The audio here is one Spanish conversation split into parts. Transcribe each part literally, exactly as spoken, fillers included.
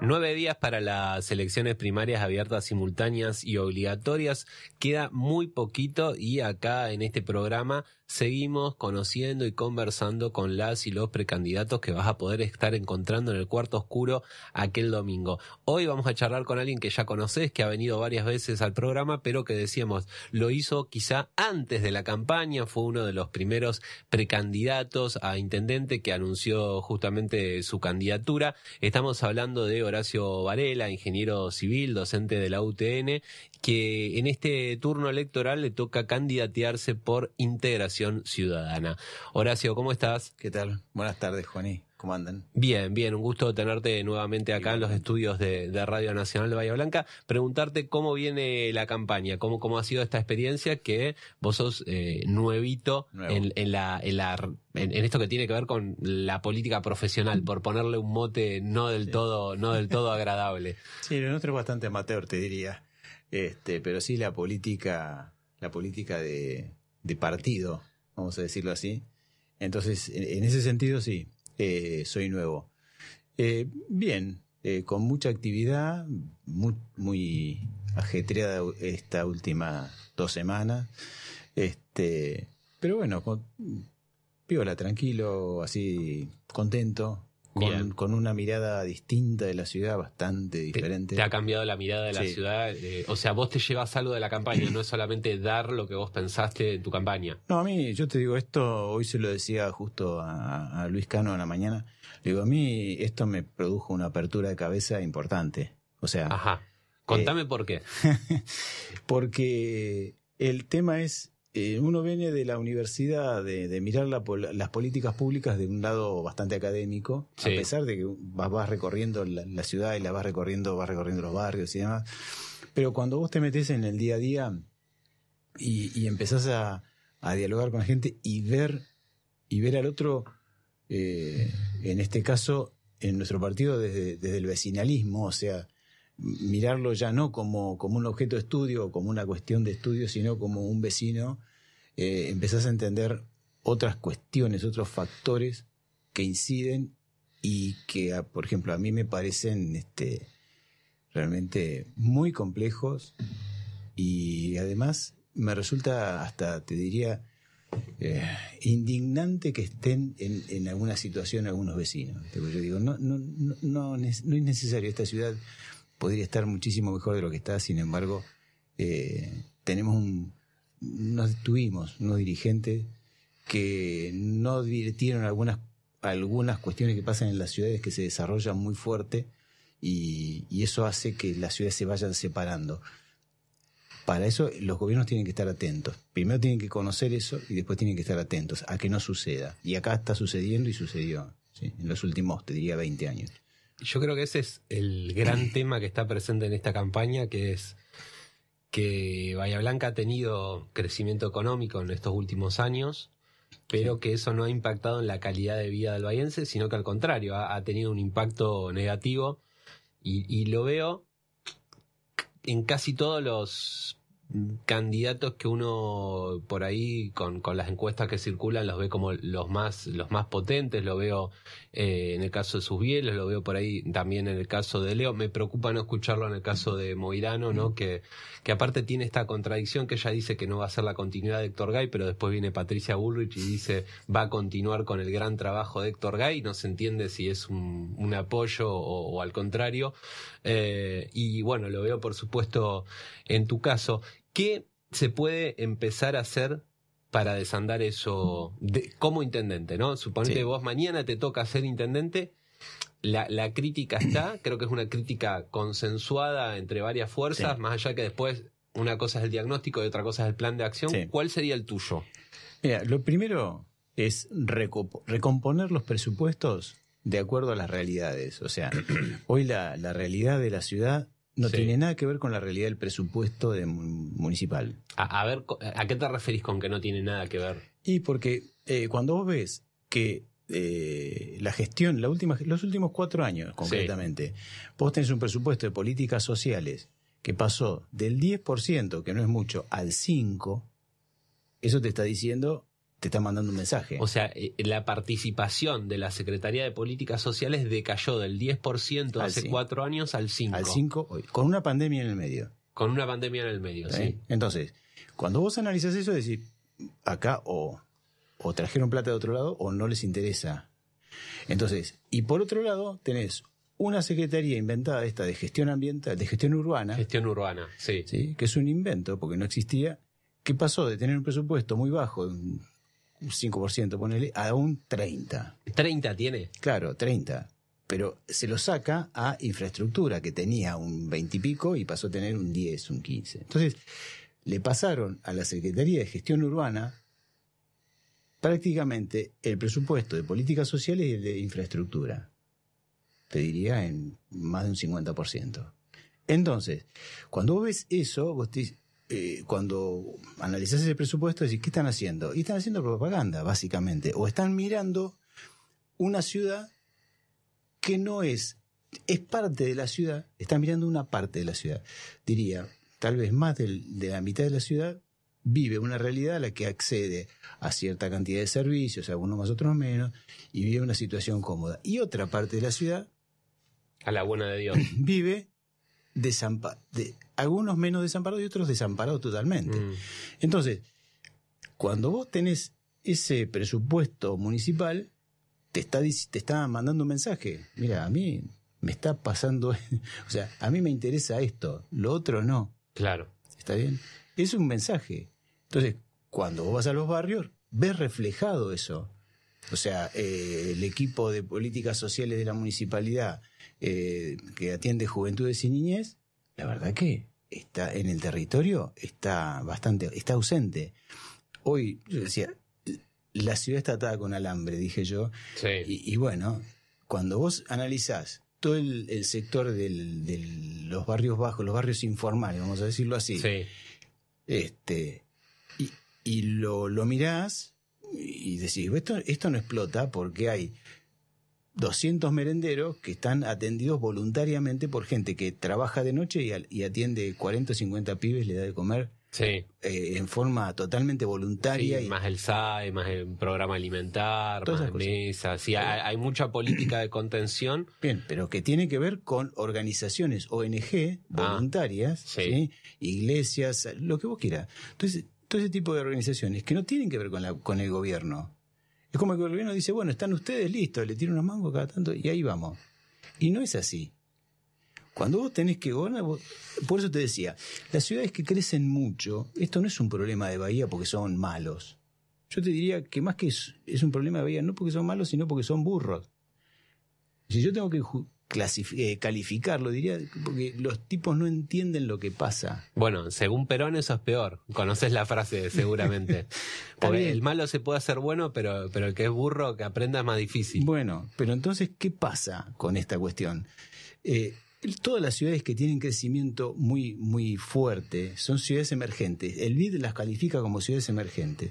Nueve días para las elecciones primarias abiertas, simultáneas y obligatorias. Queda muy poquito y acá en este programa seguimos conociendo y conversando con las y los precandidatos que vas a poder estar encontrando en el cuarto oscuro aquel domingo. Hoy vamos a charlar con alguien que ya conoces, que ha venido varias veces al programa, pero que decíamos, lo hizo quizá antes de la campaña, fue uno de los primeros precandidatos a intendente que anunció justamente su candidatura. Estamos hablando de Horacio Varela, ingeniero civil, docente de la U T N, que en este turno electoral le toca candidatearse por Integración Ciudadana. Horacio, ¿cómo estás? ¿Qué tal? Buenas tardes, Juaní. ¿Cómo andan? Bien, bien, un gusto tenerte nuevamente acá en los estudios de, de Radio Nacional de Bahía Blanca. Preguntarte cómo viene la campaña, cómo, cómo ha sido esta experiencia, que vos sos eh, nuevito en, en, la, en, la, en, en esto que tiene que ver con la política profesional, por ponerle un mote no del, sí. todo, no del todo agradable. Sí, lo nuestro es bastante amateur, te diría. Este, pero sí la política, la política de, de partido, vamos a decirlo así. Entonces, en, en ese sentido sí. Eh, soy nuevo. Eh, bien, eh, con mucha actividad, muy, muy ajetreada esta última dos semanas. Este, pero bueno, con, piola, tranquilo, así, contento. Con, con una mirada distinta de la ciudad, bastante diferente. Te, te ha cambiado la mirada de la sí. ciudad. Eh, o sea, vos te llevas algo de la campaña, no es solamente dar lo que vos pensaste en tu campaña. No, a mí, yo te digo esto, hoy se lo decía justo a, a Luis Cano en la mañana. Le digo, a mí esto me produjo una apertura de cabeza importante. O sea. Ajá. Contame eh, por qué. Porque el tema es. Eh, uno viene de la universidad de, de mirar la, las políticas públicas de un lado bastante académico, sí. A pesar de que vas, vas recorriendo la, la ciudad y la vas recorriendo, vas recorriendo los barrios y demás. Pero cuando vos te metés en el día a día y, y empezás a, a dialogar con la gente y ver, y ver al otro, eh, en este caso, en nuestro partido desde, desde el vecinalismo, o sea, mirarlo ya no como, como un objeto de estudio o como una cuestión de estudio, sino como un vecino, eh, empezás a entender otras cuestiones, otros factores que inciden y que, por ejemplo, a mí me parecen este, realmente muy complejos y además me resulta hasta, te diría, eh, indignante que estén en, en alguna situación algunos vecinos. Yo digo, no, no, no, no, no es necesario. Esta ciudad podría estar muchísimo mejor de lo que está, sin embargo, eh, tenemos un, nos tuvimos unos dirigentes que no advirtieron algunas, algunas cuestiones que pasan en las ciudades que se desarrollan muy fuerte y, y eso hace que las ciudades se vayan separando. Para eso los gobiernos tienen que estar atentos. Primero tienen que conocer eso y después tienen que estar atentos a que no suceda. Y acá está sucediendo y sucedió, ¿sí? En los últimos, te diría, veinte años. Yo creo que ese es el gran tema que está presente en esta campaña, que es que Bahía Blanca ha tenido crecimiento económico en estos últimos años, pero sí. que eso no ha impactado en la calidad de vida del bahiense, sino que al contrario, ha, ha tenido un impacto negativo y, y lo veo en casi todos los candidatos que uno por ahí con, con las encuestas que circulan los ve como los más los más potentes. Lo veo eh, en el caso de Susbieles, lo veo por ahí también en el caso de Leo. Me preocupa no escucharlo en el caso de Moirano, ¿no? Que, que aparte tiene esta contradicción que ella dice que no va a ser la continuidad de Héctor Gay, pero después viene Patricia Bullrich y dice va a continuar con el gran trabajo de Héctor Gay. No se entiende si es un, un apoyo o, o al contrario. Eh, y bueno, lo veo por supuesto en tu caso. ¿Qué se puede empezar a hacer para desandar eso de, como intendente, ¿no? Suponete sí. vos mañana te toca ser intendente, la, la crítica está, creo que es una crítica consensuada entre varias fuerzas, sí. más allá que después una cosa es el diagnóstico y otra cosa es el plan de acción. Sí. ¿Cuál sería el tuyo? Mira, lo primero es recomp- recomponer los presupuestos de acuerdo a las realidades. O sea, hoy la, la realidad de la ciudad no sí. tiene nada que ver con la realidad del presupuesto de municipal. A, a ver, ¿a qué te referís con que no tiene nada que ver? Y porque eh, cuando vos ves que eh, la gestión, la última, los últimos cuatro años concretamente, sí. vos tenés un presupuesto de políticas sociales que pasó del diez por ciento, que no es mucho, al cinco por ciento, eso te está diciendo te está mandando un mensaje. O sea, la participación de la Secretaría de Políticas Sociales decayó del diez por ciento hace cinco. cuatro años al cinco por ciento. Al cinco por ciento, con una pandemia en el medio. Con una pandemia en el medio, ¿sí? ¿Sí? Entonces, cuando vos analizas eso, decís, acá o, o trajeron plata de otro lado o no les interesa. Entonces, y por otro lado, tenés una secretaría inventada esta de gestión ambiental, de gestión urbana. Gestión urbana, sí. ¿Sí? Que es un invento, porque no existía. ¿Qué pasó de tener un presupuesto muy bajo, un cinco por ciento, ponele, a un treinta? ¿treinta tiene? Claro, treinta. Pero se lo saca a infraestructura, que tenía un veinte y pico y pasó a tener un diez, un quince. Entonces, le pasaron a la Secretaría de Gestión Urbana prácticamente el presupuesto de políticas sociales y el de infraestructura. Te diría en más de un cincuenta por ciento. Entonces, cuando vos ves eso, vos te, eh, cuando analizás ese presupuesto, decís, ¿qué están haciendo? Y están haciendo propaganda, básicamente. O están mirando una ciudad que no es, es parte de la ciudad, están mirando una parte de la ciudad. Diría, tal vez más del, de la mitad de la ciudad vive una realidad a la que accede a cierta cantidad de servicios, algunos más, otros menos, y vive una situación cómoda. Y otra parte de la ciudad, a la buena de Dios, vive desampa de, algunos menos desamparados y otros desamparados totalmente. Mm. Entonces, cuando vos tenés ese presupuesto municipal, te está, te está mandando un mensaje. Mira, a mí me está pasando, o sea, a mí me interesa esto, lo otro no. Claro. ¿Está bien? Es un mensaje. Entonces, cuando vos vas a los barrios, ves reflejado eso. O sea, eh, el equipo de políticas sociales de la municipalidad eh, que atiende juventudes y niñez, la verdad que está en el territorio, está bastante, está ausente. Hoy, yo decía, la ciudad está atada con alambre, dije yo. Sí. Y, y bueno, cuando vos analizás todo el, el sector de del, los barrios bajos, los barrios informales, vamos a decirlo así, sí. este, y, y lo, lo mirás y decís, esto, esto no explota porque hay doscientos merenderos que están atendidos voluntariamente por gente que trabaja de noche y, y atiende cuarenta o cincuenta pibes, le da de comer. Sí. Eh, en forma totalmente voluntaria. Sí, y, más el S A E, más el programa alimentar, más mesas. Sí, hay, hay mucha política de contención. Bien, pero que tiene que ver con organizaciones O N G voluntarias, ah, sí. ¿sí? Iglesias, lo que vos quieras. Entonces, todo ese tipo de organizaciones que no tienen que ver con, la, con el gobierno. Es como que el gobierno dice, bueno, están ustedes listos, le tiro unos mangos cada tanto y ahí vamos. Y no es así. Cuando vos tenés que gobernar, vos, por eso te decía, las ciudades que crecen mucho, esto no es un problema de Bahía porque son malos. Yo te diría que más que es, es un problema de Bahía, no porque son malos, sino porque son burros. Si yo tengo que eh, calificarlo, diría porque los tipos no entienden lo que pasa. Bueno, según Perón eso es peor. Conoces la frase seguramente. Porque el malo se puede hacer bueno, pero, pero el que es burro, que aprenda es más difícil. Bueno, pero entonces, ¿qué pasa con esta cuestión? Eh, Todas las ciudades que tienen crecimiento muy, muy fuerte son ciudades emergentes. El B I D las califica como ciudades emergentes.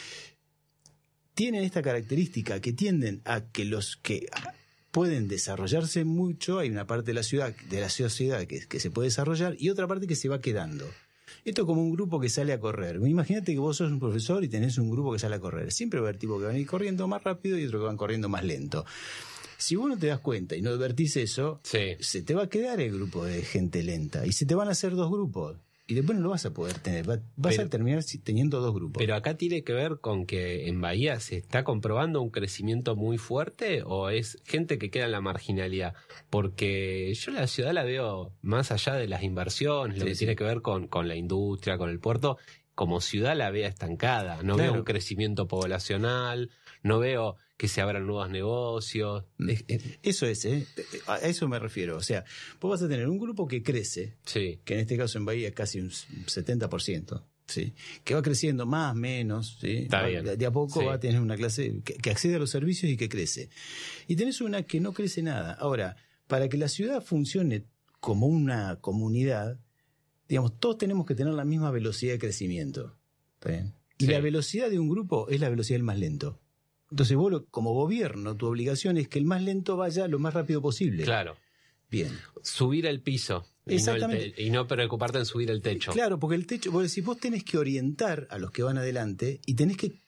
Tienen esta característica que tienden a que los que pueden desarrollarse mucho, hay una parte de la ciudad, de la sociedad que, que se puede desarrollar y otra parte que se va quedando. Esto es como un grupo que sale a correr. Imagínate que vos sos un profesor y tenés un grupo que sale a correr. Siempre va a haber tipos que van a ir corriendo más rápido y otros que van corriendo más lento. Si vos no te das cuenta y no advertís eso, sí. se te va a quedar el grupo de gente lenta y se te van a hacer dos grupos y después no lo vas a poder tener, vas pero, a terminar teniendo dos grupos. Pero acá tiene que ver con que en Bahía se está comprobando un crecimiento muy fuerte o es gente que queda en la marginalidad, porque yo la ciudad la veo más allá de las inversiones, lo sí, que sí. tiene que ver con, con la industria, con el puerto, como ciudad la veo estancada, no claro. veo un crecimiento poblacional, no veo que se abran nuevos negocios. Eso es, ¿eh? A eso me refiero. O sea, vos vas a tener un grupo que crece, sí. que en este caso en Bahía es casi un setenta por ciento, ¿sí? Que va creciendo más, menos, ¿sí? Está va, bien. De a poco sí. va a tener una clase que, que accede a los servicios y que crece. Y tenés una que no crece nada. Ahora, para que la ciudad funcione como una comunidad, digamos, todos tenemos que tener la misma velocidad de crecimiento. ¿Está bien? Y sí. la velocidad de un grupo es la velocidad del más lento. Entonces vos, como gobierno, tu obligación es que el más lento vaya lo más rápido posible. Claro. Bien. Subir el piso. Exactamente. Y no, el te- y no preocuparte en subir el techo. Claro, porque el techo, vos decís, vos tenés que orientar a los que van adelante y tenés que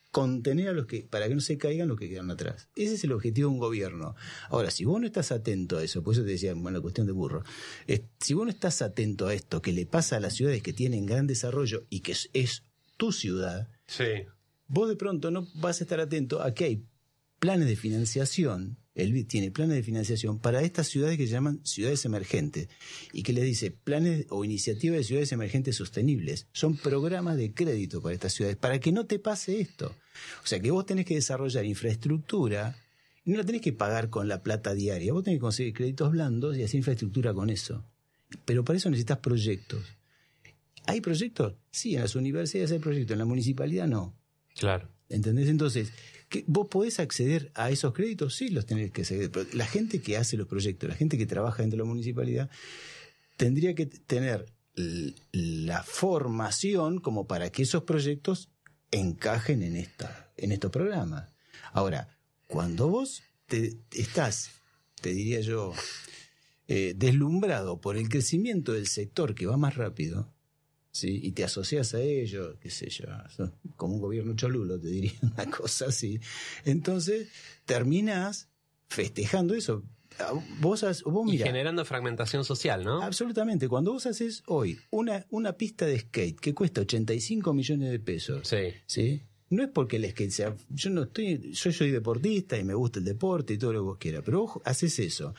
contener a los que, para que no se caigan los que quedan atrás. Ese es el objetivo de un gobierno. Ahora, si vos no estás atento a eso, por eso te decía, bueno, la cuestión de burro, es, si vos no estás atento a esto que le pasa a las ciudades que tienen gran desarrollo y que es, es tu ciudad, sí. vos de pronto no vas a estar atento a que hay planes de financiación. El B I D tiene planes de financiación para estas ciudades que se llaman ciudades emergentes y que les dice planes o iniciativas de ciudades emergentes sostenibles. Son programas de crédito para estas ciudades, para que no te pase esto. O sea que vos tenés que desarrollar infraestructura y no la tenés que pagar con la plata diaria. Vos tenés que conseguir créditos blandos y hacer infraestructura con eso. Pero para eso necesitas proyectos. ¿Hay proyectos? Sí, en las universidades hay proyectos, en la municipalidad no. Claro. ¿Entendés? Entonces, ¿qué, ¿vos podés acceder a esos créditos? Sí, los tenés que acceder. Pero la gente que hace los proyectos, la gente que trabaja dentro de la municipalidad, tendría que tener la formación como para que esos proyectos encajen en, esta, en estos programas. Ahora, cuando vos te, estás, te diría yo, eh, deslumbrado por el crecimiento del sector que va más rápido, ¿sí? Y te asocias a ello, qué sé yo, como un gobierno cholulo, te diría una cosa así, entonces terminás festejando eso. Vos, vos y mirá, generando fragmentación social, ¿no? Absolutamente. Cuando vos haces hoy una, una pista de skate que cuesta ochenta y cinco millones de pesos, sí. ¿sí? No es porque el skate sea... Yo no estoy, yo soy deportista y me gusta el deporte y todo lo que vos quieras, pero vos haces eso.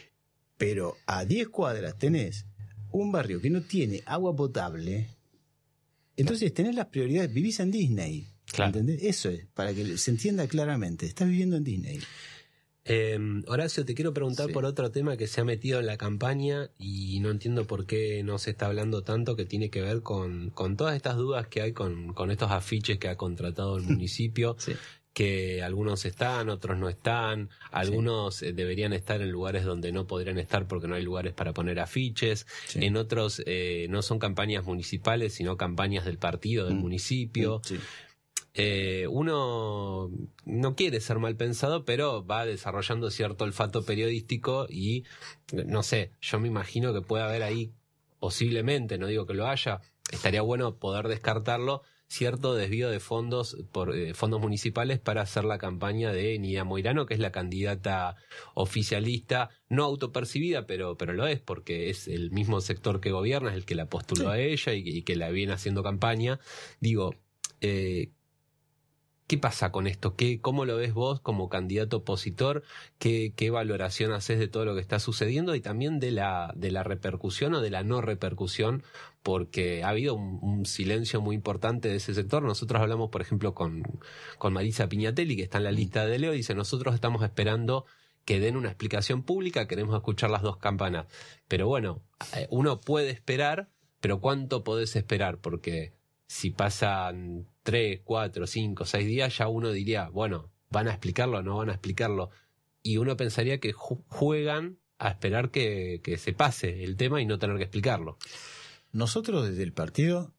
Pero a diez cuadras tenés un barrio que no tiene agua potable, entonces tenés las prioridades, vivís en Disney, claro. ¿Entendés? Eso es, para que se entienda claramente, estás viviendo en Disney. Eh, Horacio, te quiero preguntar sí. por otro tema que se ha metido en la campaña y no entiendo por qué no se está hablando tanto, que tiene que ver con, con todas estas dudas que hay con, con estos afiches que ha contratado el municipio. Sí. Que algunos están, otros no están, algunos sí. deberían estar en lugares donde no podrían estar porque no hay lugares para poner afiches, sí. en otros eh, no son campañas municipales sino campañas del partido, del mm. municipio. Sí. Eh, uno no quiere ser mal pensado, pero va desarrollando cierto olfato periodístico y no sé, yo me imagino que puede haber ahí, posiblemente, no digo que lo haya, estaría bueno poder descartarlo, cierto desvío de fondos por eh, fondos municipales para hacer la campaña de Nidia Moirano, que es la candidata oficialista, no autopercibida, pero, pero lo es, porque es el mismo sector que gobierna, es el que la postuló sí. a ella y, y que la viene haciendo campaña. Digo, eh, ¿qué pasa con esto? ¿Qué, ¿Cómo lo ves vos como candidato opositor? ¿Qué, qué valoración haces de todo lo que está sucediendo y también de la, de la repercusión o de la no repercusión? Porque ha habido un, un silencio muy importante de ese sector. Nosotros hablamos, por ejemplo, con, con Marisa Piñatelli, que está en la lista de Leo, y dice, nosotros estamos esperando que den una explicación pública, queremos escuchar las dos campanas. Pero bueno, uno puede esperar, pero ¿cuánto podés esperar? Porque si pasan tres, cuatro, cinco, seis días, ya uno diría, bueno, ¿van a explicarlo o no van a explicarlo? Y uno pensaría que ju- juegan a esperar que, que se pase el tema y no tener que explicarlo. Nosotros desde el partido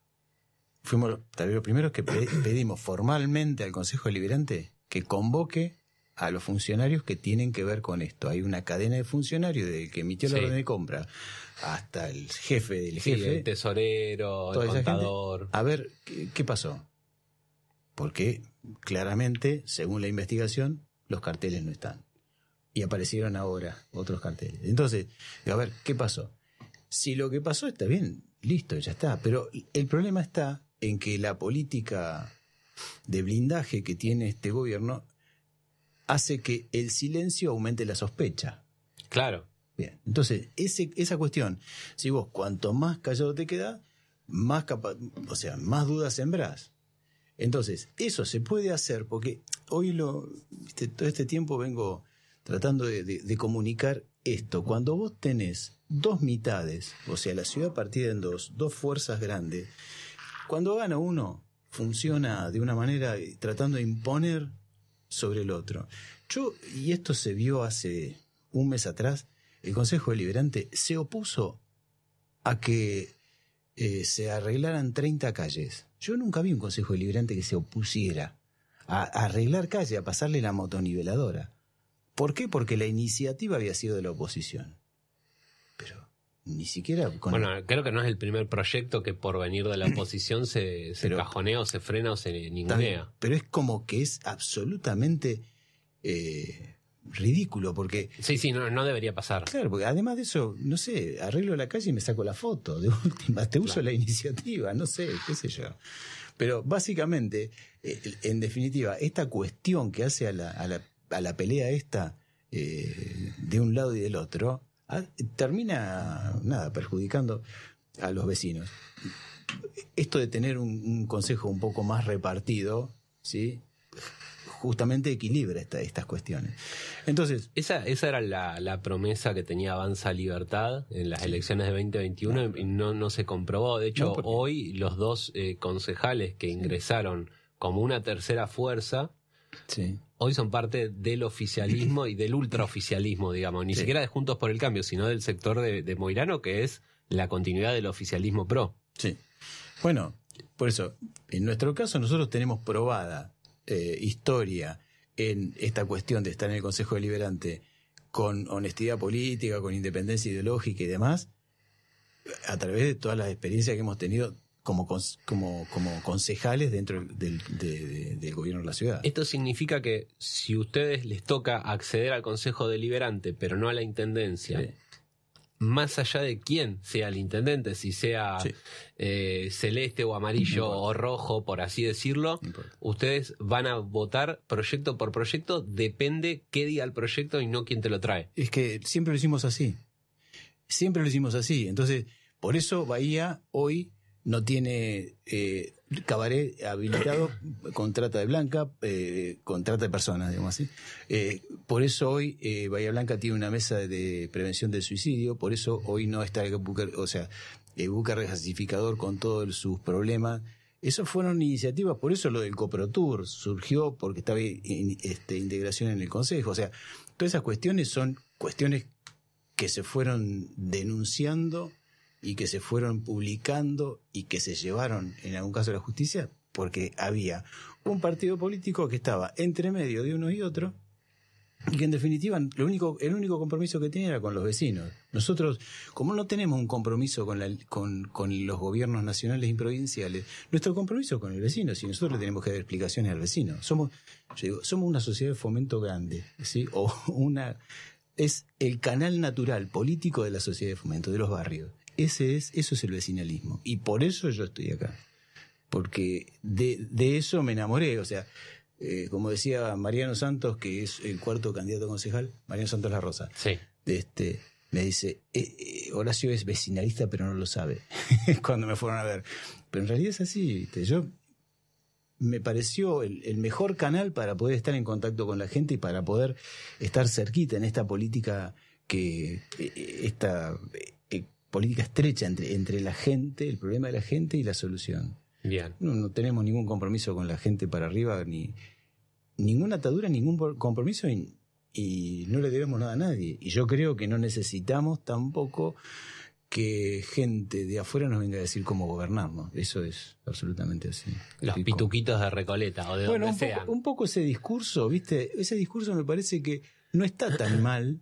fuimos tal vez los primeros que pedimos formalmente al Consejo Deliberante que convoque a los funcionarios que tienen que ver con esto. Hay una cadena de funcionarios, desde el que emitió la sí. orden de compra hasta el jefe del sí, jefe. El tesorero, el contador. Gente, a ver, ¿qué, ¿qué pasó? Porque claramente, según la investigación, los carteles no están. Y aparecieron ahora otros carteles. Entonces, a ver, ¿qué pasó? Si lo que pasó está bien, listo, ya está. Pero el problema está en que la política de blindaje que tiene este gobierno hace que el silencio aumente la sospecha. Claro. Bien. Entonces, ese, esa cuestión, si vos cuanto más callado te quedás, más capa- o sea, más dudas sembrás. Entonces, eso se puede hacer porque hoy lo, viste, todo este tiempo vengo tratando de, de, de comunicar esto. Cuando vos tenés dos mitades, o sea, la ciudad partida en dos, dos fuerzas grandes, cuando gana uno, funciona de una manera tratando de imponer sobre el otro. Yo, y esto se vio hace un mes atrás, el Consejo Deliberante se opuso a que eh, se arreglaran treinta calles. Yo nunca vi un Consejo Deliberante que se opusiera a, a arreglar calles, a pasarle la motoniveladora. ¿Por qué? Porque la iniciativa había sido de la oposición. Pero ni siquiera... Con bueno, el... creo que no es el primer proyecto que por venir de la oposición se, se pero, cajonea o se frena o se ningunea. Pero es como que es absolutamente eh, ridículo, porque... Sí, sí, no, no debería pasar. Claro, porque además de eso, no sé, arreglo la calle y me saco la foto, de última, te uso claro. la iniciativa, no sé, qué sé yo. Pero básicamente, eh, en definitiva, esta cuestión que hace a la, a la, a la pelea esta eh, de un lado y del otro, a, termina, nada, perjudicando a los vecinos. Esto de tener un, un consejo un poco más repartido, ¿sí?, justamente equilibra esta, estas cuestiones. Entonces, esa, esa era la, la promesa que tenía Avanza Libertad en las sí. elecciones de veinte veintiuno no, y no, no se comprobó. De hecho, no, porque... hoy los dos eh, concejales que ingresaron sí. como una tercera fuerza, sí. hoy son parte del oficialismo y del ultraoficialismo, digamos. Ni sí. siquiera de Juntos por el Cambio, sino del sector de, de Moirano, que es la continuidad del oficialismo pro. Sí. Bueno, por eso, en nuestro caso nosotros tenemos probada Eh, historia en esta cuestión de estar en el Consejo Deliberante con honestidad política, con independencia ideológica y demás, a través de todas las experiencias que hemos tenido como, como, como concejales dentro del, de, de, del gobierno de la ciudad. Esto significa que si a ustedes les toca acceder al Consejo Deliberante, pero no a la Intendencia, sí. más allá de quién sea el intendente, si sea sí. eh, celeste o amarillo no o rojo, por así decirlo, no ustedes van a votar proyecto por proyecto, depende qué diga el proyecto y no quién te lo trae. Es que siempre lo hicimos así, siempre lo hicimos así, entonces por eso Bahía hoy no tiene eh, cabaret habilitado con trata de blanca, eh, con trata de personas, digamos así. Eh, por eso hoy eh, Bahía Blanca tiene una mesa de prevención del suicidio, por eso hoy no está el buque, o sea, el buque regasificador con todos sus problemas. Esas fueron iniciativas, por eso lo del Coprotour surgió porque estaba in, este, integración en el Consejo. O sea, todas esas cuestiones son cuestiones que se fueron denunciando y que se fueron publicando y que se llevaron en algún caso a la justicia porque había un partido político que estaba entre medio de uno y otro y que en definitiva lo único, el único compromiso que tenía era con los vecinos. Nosotros, como no tenemos un compromiso con, la, con, con los gobiernos nacionales y provinciales, nuestro compromiso es con el vecino, si nosotros le tenemos que dar explicaciones al vecino. Somos, yo digo, somos una sociedad de fomento grande, ¿sí? O una, es el canal natural político de la sociedad de fomento, de los barrios. Ese es, eso es el vecinalismo. Y por eso yo estoy acá. Porque de, de eso me enamoré. O sea, eh, como decía Mariano Santos, que es el cuarto candidato a concejal, Mariano Santos La Rosa, sí. este, me dice, eh, eh, Horacio es vecinalista pero no lo sabe. Cuando me fueron a ver. Pero en realidad es así, ¿viste? Yo me pareció el, el mejor canal para poder estar en contacto con la gente y para poder estar cerquita en esta política que eh, esta eh, política estrecha entre, entre la gente, el problema de la gente y la solución. Bien. No, no tenemos ningún compromiso con la gente para arriba, ni ninguna atadura, ningún compromiso y, y no le debemos nada a nadie. Y yo creo que no necesitamos tampoco que gente de afuera nos venga a decir cómo gobernarnos. Eso es absolutamente así. Los Estoy pituquitos como... de Recoleta o de bueno, donde un sea. Poco, un poco ese discurso, ¿viste? Ese discurso me parece que no está tan mal.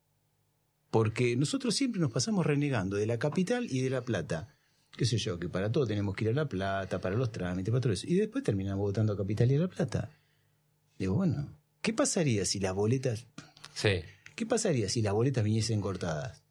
Porque nosotros siempre nos pasamos renegando de la capital y de La Plata. Qué sé yo, que para todo tenemos que ir a La Plata, para los trámites, para todo eso. Y después terminamos votando a Capital y a La Plata. Digo, bueno, ¿qué pasaría si las boletas... Sí. ¿Qué pasaría si las boletas viniesen cortadas?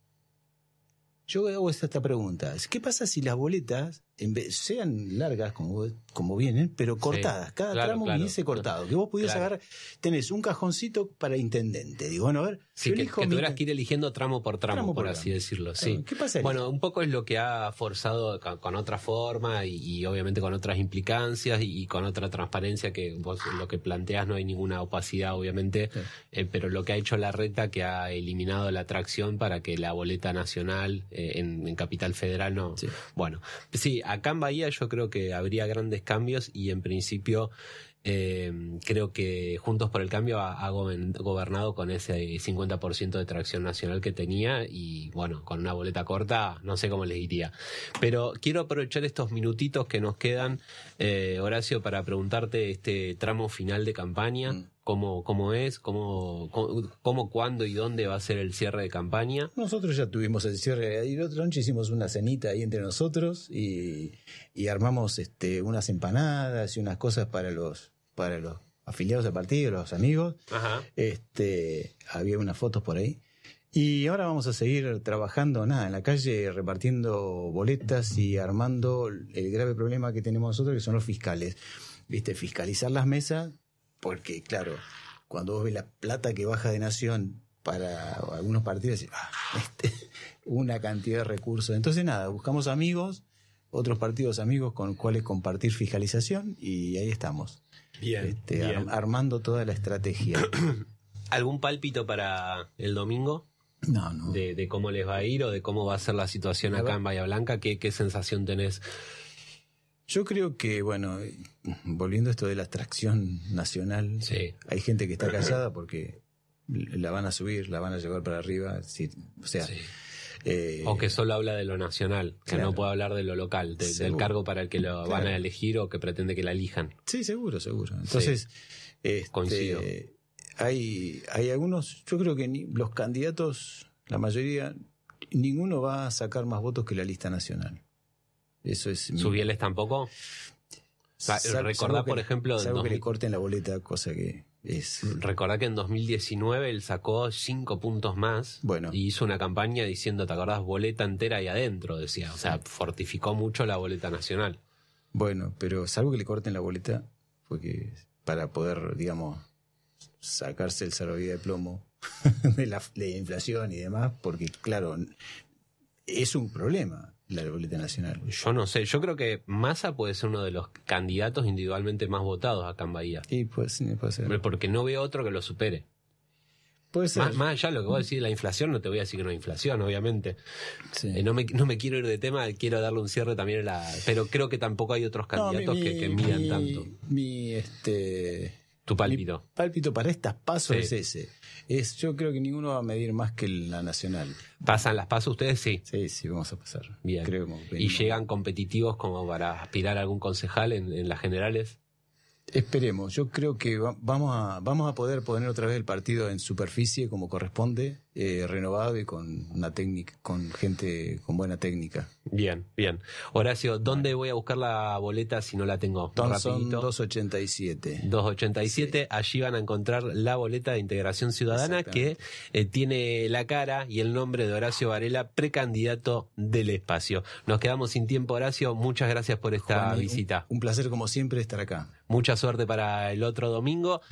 Yo hago esta, esta pregunta. ¿Qué pasa si las boletas en vez, sean largas como, como vienen, pero cortadas? Sí, cada claro, tramo claro, viniese cortado. Que vos pudieras claro. agarrar, tenés un cajoncito para intendente. Digo, bueno, a ver, sí, yo que, elijo que mi... tuvieras que ir eligiendo tramo por tramo, tramo por, por así tramo. decirlo. Claro, sí. ¿qué pasaría? Bueno, un poco es lo que ha forzado con, con otra forma y, y obviamente con otras implicancias y, y con otra transparencia que vos lo que planteás no hay ninguna opacidad, obviamente, sí. eh, pero lo que ha hecho la reta que ha eliminado la atracción para que la boleta nacional eh, en, en Capital Federal no... Sí. Bueno, sí, acá en Bahía yo creo que habría grandes cambios y en principio eh, creo que Juntos por el Cambio ha, ha gobernado con ese cincuenta por ciento de tracción nacional que tenía y bueno, con una boleta corta no sé cómo les iría. Pero quiero aprovechar estos minutitos que nos quedan, eh, Horacio, para preguntarte este tramo final de campaña. Mm. cómo, cómo es, cómo, cómo, cómo, cuándo y dónde va a ser el cierre de campaña. Nosotros ya tuvimos el cierre, y la otra noche hicimos una cenita ahí entre nosotros y, y armamos este, unas empanadas y unas cosas para los, para los afiliados al partido, los amigos. Ajá. Este, había unas fotos por ahí. Y ahora vamos a seguir trabajando, nada, en la calle, repartiendo boletas y armando el grave problema que tenemos nosotros, que son los fiscales. ¿Viste? Fiscalizar las mesas, porque, claro, cuando vos ves la plata que baja de Nación para algunos partidos, decís, ah, este, una cantidad de recursos. Entonces, nada, buscamos amigos, otros partidos amigos con los cuales compartir fiscalización, y ahí estamos. Bien, este, bien. Ar- armando toda la estrategia. ¿Algún pálpito para el domingo? No, no. De, de cómo les va a ir o de cómo va a ser la situación acá en Bahía Blanca. ¿Qué, qué sensación tenés? Yo creo que, bueno, volviendo a esto de la atracción nacional, sí. Hay gente que está callada porque la van a subir, la van a llevar para arriba. Sí, o sea, sí. eh, o que solo habla de lo nacional, que claro. no puede hablar de lo local, de, del cargo para el que lo claro. van a elegir o que pretende que la elijan. Sí, seguro, seguro. Entonces, sí. este, coincido. Hay, hay algunos, yo creo que ni, los candidatos, la mayoría, ninguno va a sacar más votos que la lista nacional. Eso es. ¿Subieles tampoco? Sal, Recordá, que, por ejemplo. Salvo dos mil... que le corten la boleta, cosa que es. Recordá que en dos mil diecinueve él sacó cinco puntos más. Bueno. Y hizo una campaña diciendo, ¿te acordás? Boleta entera ahí adentro, decía. O sea, fortificó mucho la boleta nacional. Bueno, pero salvo que le corten la boleta, porque para poder, digamos, sacarse el salvavidas de plomo de la, de la inflación y demás, porque, claro, es un problema la boleta nacional. Yo no sé, yo creo que Massa puede ser uno de los candidatos individualmente más votados acá en Bahía. Sí, pues, sí, puede ser. Porque no veo otro que lo supere. Puede ser. Más, más allá de lo que vos decís de la inflación, no te voy a decir que no hay inflación, obviamente. Sí. Eh, no, me, no me quiero ir de tema, quiero darle un cierre también a la... Pero creo que tampoco hay otros candidatos no, mi, que, que midan mi, tanto. Mi, este... Tu pálpito. Mi pálpito para estas pasos sí. es ese. Es, yo creo que ninguno va a medir más que la nacional. ¿Pasan las pasos ustedes? Sí. Sí, sí, vamos a pasar. Bien. Creo que ¿Y llegan competitivos como para aspirar a algún concejal en, en las generales? Esperemos. Yo creo que va, vamos a vamos a poder poner otra vez el partido en superficie como corresponde, eh, renovado y con una técnica, con gente con buena técnica. Bien, bien. Horacio, ¿dónde voy a buscar la boleta si no la tengo? Son dos ochenta y siete. dos ochenta y siete, sí. Allí van a encontrar la boleta de Integración Ciudadana que eh, tiene la cara y el nombre de Horacio Varela, precandidato del espacio. Nos quedamos sin tiempo, Horacio. Muchas gracias por esta Juan, visita. Un, un placer como siempre estar acá. Mucha suerte para el otro domingo.